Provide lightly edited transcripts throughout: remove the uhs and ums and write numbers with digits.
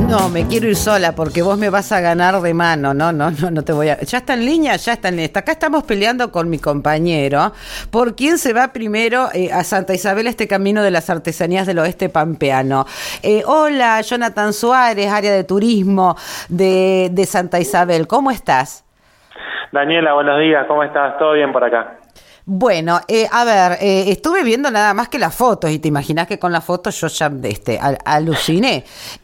No, me quiero ir sola porque vos me vas a ganar de mano. No te voy a... Ya está en línea, ya está en línea. Acá estamos peleando con mi compañero por quién se va primero a Santa Isabel, este camino de las artesanías del oeste pampeano. Hola, Jonathan Suárez, área de turismo de Santa Isabel. ¿Cómo estás? Daniela, buenos días. ¿Cómo estás? ¿Todo bien por acá? Bueno, estuve viendo nada más que las fotos y te imaginás que con las fotos yo ya aluciné.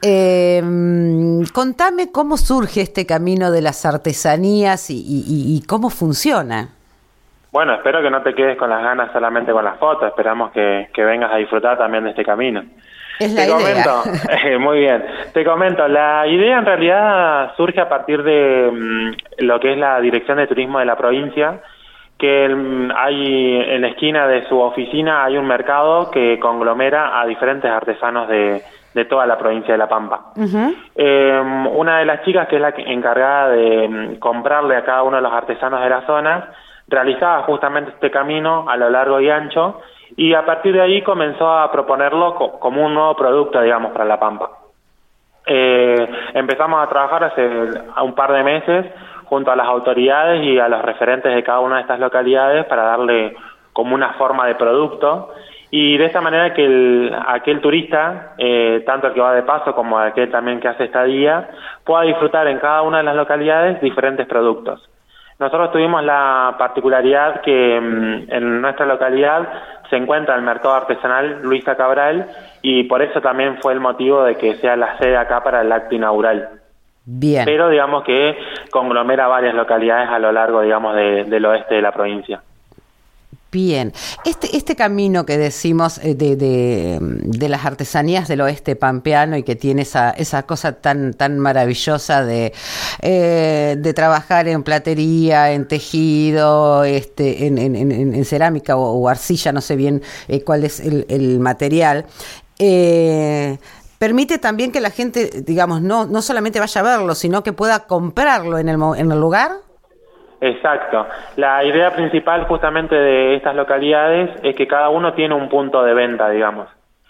Contame cómo surge este camino de las artesanías y cómo funciona. Bueno, espero que no te quedes con las ganas solamente con las fotos. Esperamos que vengas a disfrutar también de este camino. Es la idea. Muy bien. Te comento, la idea en realidad surge a partir de lo que es la Dirección de Turismo de la provincia, que hay en la esquina de su oficina hay un mercado que conglomera a diferentes artesanos de toda la provincia de La Pampa. Uh-huh. Una de las chicas, que es la encargada de comprarle a cada uno de los artesanos de la zona, realizaba justamente este camino a lo largo y ancho, y a partir de ahí comenzó a proponerlo como un nuevo producto, digamos, para La Pampa. Empezamos a trabajar hace un par de meses junto a las autoridades y a los referentes de cada una de estas localidades para darle como una forma de producto, y de esta manera que aquel turista, tanto el que va de paso como aquel también que hace estadía, pueda disfrutar en cada una de las localidades diferentes productos. Nosotros tuvimos la particularidad que en nuestra localidad se encuentra el mercado artesanal Luisa Cabral, y por eso también fue el motivo de que sea la sede acá para el acto inaugural. Bien. Pero digamos que conglomera varias localidades a lo largo, digamos, del oeste de la provincia. Bien. Este camino que decimos de las artesanías del oeste pampeano, y que tiene esa cosa tan maravillosa de trabajar en platería, en tejido, en cerámica o arcilla, no sé bien cuál es el material. Permite también que la gente, digamos, no solamente vaya a verlo, sino que pueda comprarlo en el lugar. Exacto. La idea principal justamente de estas localidades es que cada uno tiene un punto de venta, digamos.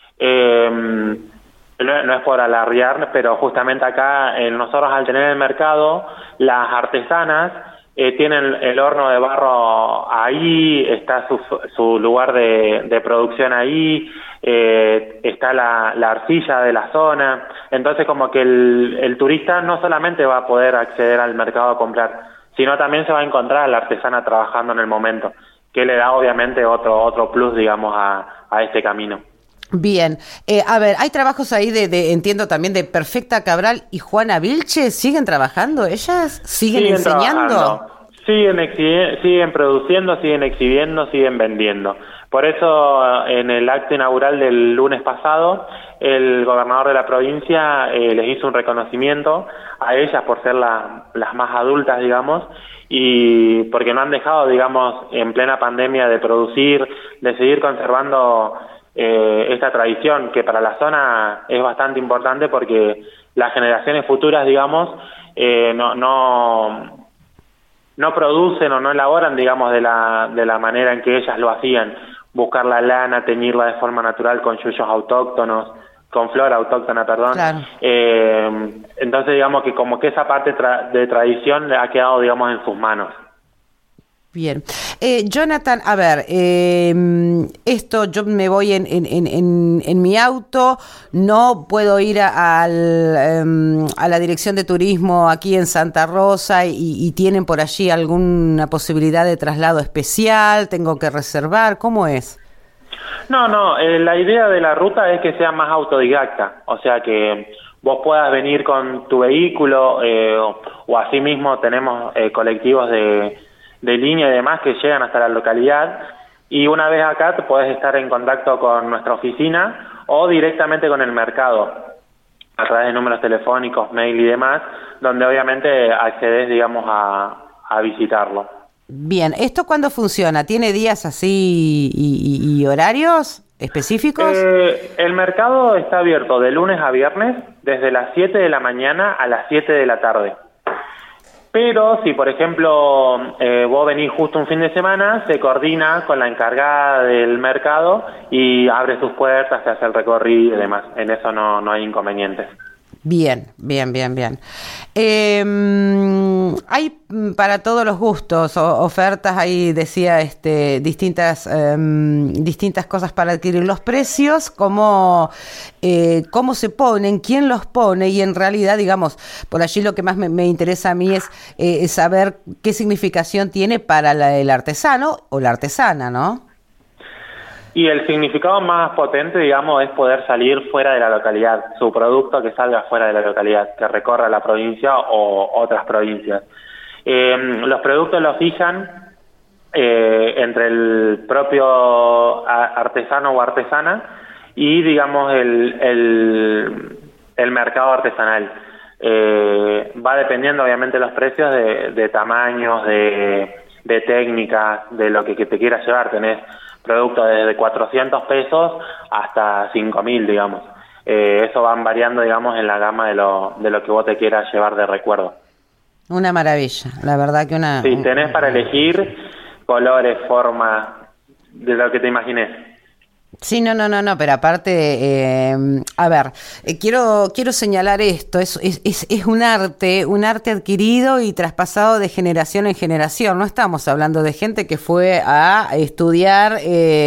No es por alardear, pero justamente acá nosotros, al tener el mercado, las artesanas tienen el horno de barro ahí, está su lugar de producción ahí, está la arcilla de la zona. Entonces, como que el turista no solamente va a poder acceder al mercado a comprar, sino también se va a encontrar a la artesana trabajando en el momento, que le da obviamente otro plus, digamos, a este camino. Bien. Hay trabajos ahí entiendo también, de Perfecta Cabral y Juana Vilche. ¿Siguen trabajando ellas? ¿Siguen enseñando? Siguen produciendo, siguen exhibiendo, siguen vendiendo. Por eso, en el acto inaugural del lunes pasado, el gobernador de la provincia les hizo un reconocimiento a ellas por ser las más adultas, digamos, y porque no han dejado, digamos, en plena pandemia de producir, de seguir conservando esta tradición, que para la zona es bastante importante, porque las generaciones futuras, digamos, no producen o no elaboran, digamos, de la manera en que ellas lo hacían: buscar la lana, teñirla de forma natural con yuyos autóctonos, con flora autóctona, perdón. Claro. Entonces, digamos que como que esa parte de tradición ha quedado, digamos, en sus manos. Bien. Jonathan, esto yo me voy en mi auto, no puedo ir a la Dirección de Turismo aquí en Santa Rosa y tienen por allí alguna posibilidad de traslado especial, tengo que reservar, ¿cómo es? No, la idea de la ruta es que sea más autodidacta, o sea que vos puedas venir con tu vehículo, o así mismo tenemos colectivos de línea y demás que llegan hasta la localidad, y una vez acá te podés estar en contacto con nuestra oficina o directamente con el mercado a través de números telefónicos, mail y demás, donde obviamente accedes, digamos, a visitarlo. Bien, ¿esto cuándo funciona? ¿Tiene días así y horarios específicos? El mercado está abierto de lunes a viernes, desde las 7 de la mañana a las 7 de la tarde. Pero si, por ejemplo, vos venís justo un fin de semana, se coordina con la encargada del mercado y abre sus puertas, se hace el recorrido y demás. En eso no hay inconvenientes. Bien, bien, bien, bien. Hay para todos los gustos ofertas, ahí decía distintas cosas para adquirir. Los precios, cómo se ponen, quién los pone, y en realidad, digamos, por allí lo que más me interesa a mí es saber qué significación tiene para el artesano o la artesana, ¿no? Y el significado más potente, digamos, es poder salir fuera de la localidad, su producto que salga fuera de la localidad, que recorra la provincia o otras provincias. Los productos los fijan entre el propio artesano o artesana y, digamos, el mercado artesanal. Va dependiendo, obviamente, los precios de tamaños, de técnicas, de lo que te quieras llevar. Tenés productos desde 400 pesos hasta 5.000, digamos. Eso van variando, digamos, en la gama de lo que vos te quieras llevar de recuerdo. Una maravilla, la verdad que una... Sí, tenés para elegir colores, formas, de lo que te imagines. Sí, no, pero aparte, a ver, quiero señalar esto, es un arte adquirido y traspasado de generación en generación. No estamos hablando de gente que fue a estudiar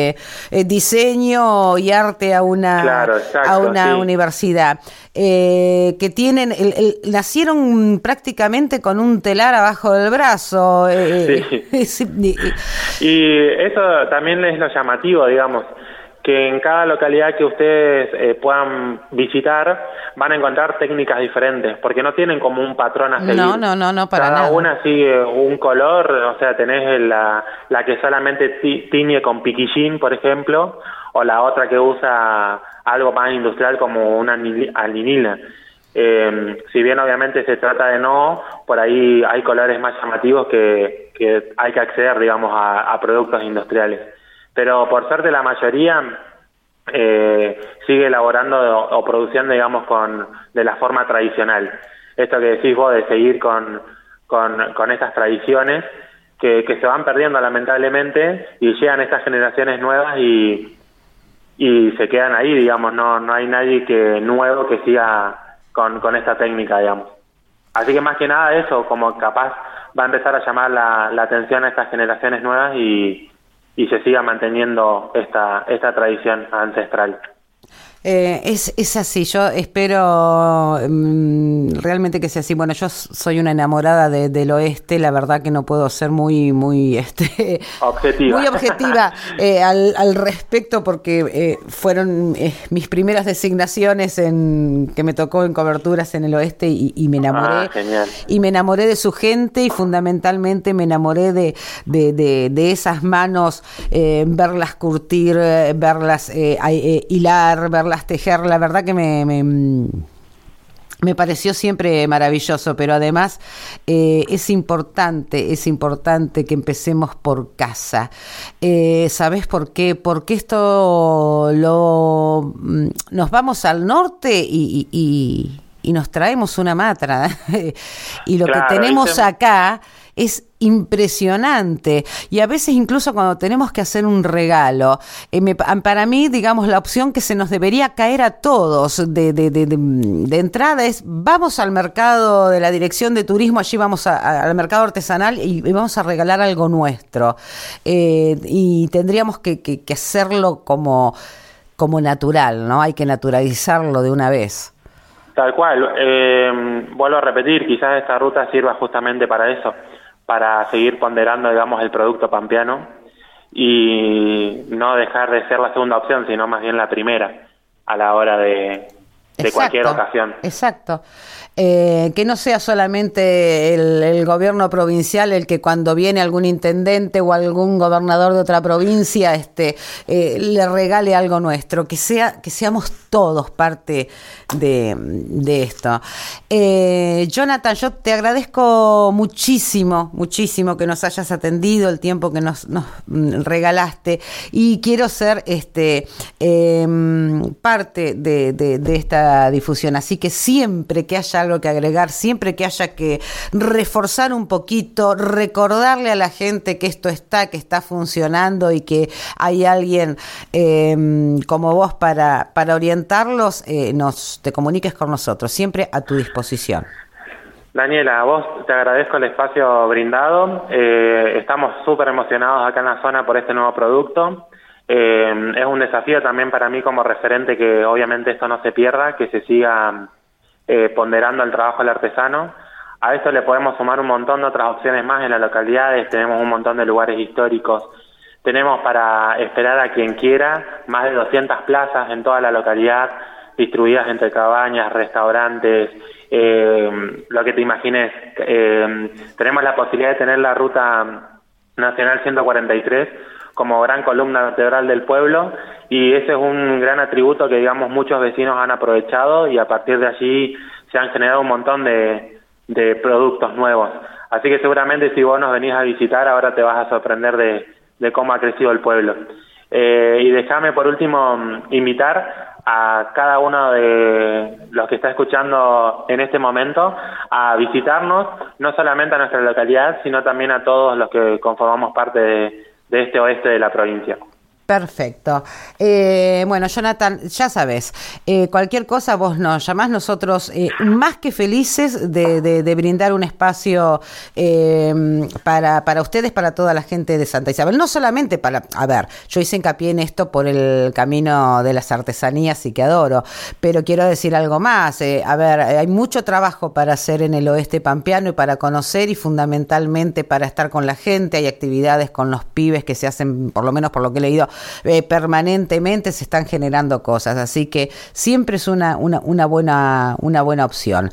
diseño y arte a una universidad, que tienen, nacieron prácticamente con un telar abajo del brazo. Sí. Y eso también es lo llamativo, digamos, que en cada localidad que ustedes puedan visitar van a encontrar técnicas diferentes, porque no tienen como un patrón a seguir. No, para nada. Cada una sigue un color, o sea, tenés la que solamente tiñe con piquillín, por ejemplo, o la otra que usa algo más industrial como una alinina. Si bien obviamente se trata de por ahí hay colores más llamativos que hay que acceder, digamos, a productos industriales. Pero por suerte la mayoría sigue elaborando o produciendo, digamos, de la forma tradicional. Esto que decís vos de seguir con estas tradiciones que se van perdiendo lamentablemente, y llegan estas generaciones nuevas y se quedan ahí, digamos, no hay nadie nuevo que siga con esta técnica, digamos. Así que más que nada eso, como capaz va a empezar a llamar la atención a estas generaciones nuevas y se siga manteniendo esta tradición ancestral. Es así, yo espero realmente que sea así. Bueno, yo soy una enamorada del oeste, la verdad que no puedo ser muy objetiva, muy objetiva al respecto, porque fueron mis primeras designaciones que me tocó en coberturas en el oeste y me enamoré. Genial. Y me enamoré de su gente y fundamentalmente me enamoré de esas manos, verlas curtir, verlas hilar, verlas tejer. La verdad que me pareció siempre maravilloso, pero además es importante que empecemos por casa. ¿Sabés por qué? Porque esto nos vamos al norte y nos traemos una matra y lo que tenemos acá es impresionante, y a veces incluso cuando tenemos que hacer un regalo, para mí, digamos, la opción que se nos debería caer a todos de entrada es: vamos al mercado de la Dirección de Turismo, allí vamos al mercado artesanal y vamos a regalar algo nuestro, y tendríamos que hacerlo como natural, ¿no? Hay que naturalizarlo de una vez. Tal cual. Vuelvo a repetir, quizás esta ruta sirva justamente para eso, para seguir ponderando, digamos, el producto pampeano y no dejar de ser la segunda opción, sino más bien la primera a la hora de cualquier ocasión. Exacto. Que no sea solamente el gobierno provincial el que, cuando viene algún intendente o algún gobernador de otra provincia, le regale algo nuestro, que seamos todos parte de esto. Jonathan, yo te agradezco muchísimo que nos hayas atendido, el tiempo que nos regalaste, y quiero ser parte de esta mucha difusión. Así que siempre que haya algo que agregar, siempre que haya que reforzar un poquito, recordarle a la gente que esto que está funcionando y que hay alguien como vos para orientarlos, te comuniques con nosotros, siempre a tu disposición. Daniela, a vos te agradezco el espacio brindado. Estamos súper emocionados acá en la zona por este nuevo producto. Es un desafío también para mí como referente que obviamente esto no se pierda, que se siga ponderando el trabajo del artesano. A esto le podemos sumar un montón de otras opciones más en las localidades. Tenemos un montón de lugares históricos. Tenemos para esperar a quien quiera más de 200 plazas en toda la localidad, distribuidas entre cabañas, restaurantes, lo que te imagines. Tenemos la posibilidad de tener la Ruta Nacional 143 como gran columna vertebral del pueblo, y ese es un gran atributo que, digamos, muchos vecinos han aprovechado, y a partir de allí se han generado un montón de productos nuevos. Así que seguramente si vos nos venís a visitar, ahora te vas a sorprender de cómo ha crecido el pueblo. Y déjame por último invitar a cada uno de los que está escuchando en este momento a visitarnos, no solamente a nuestra localidad, sino también a todos los que conformamos parte de este oeste de la provincia. Perfecto. Bueno, Jonathan, ya sabes, cualquier cosa vos nos llamás, nosotros más que felices de brindar un espacio para ustedes, para toda la gente de Santa Isabel. No solamente yo hice hincapié en esto por el camino de las artesanías y que adoro, pero quiero decir algo más. Hay mucho trabajo para hacer en el oeste pampeano y para conocer y fundamentalmente para estar con la gente. Hay actividades con los pibes que se hacen, por lo menos por lo que he leído, permanentemente se están generando cosas, así que siempre es una buena opción.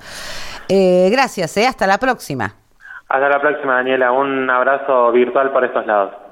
Gracias, hasta la próxima. Hasta la próxima, Daniela. Un abrazo virtual por estos lados.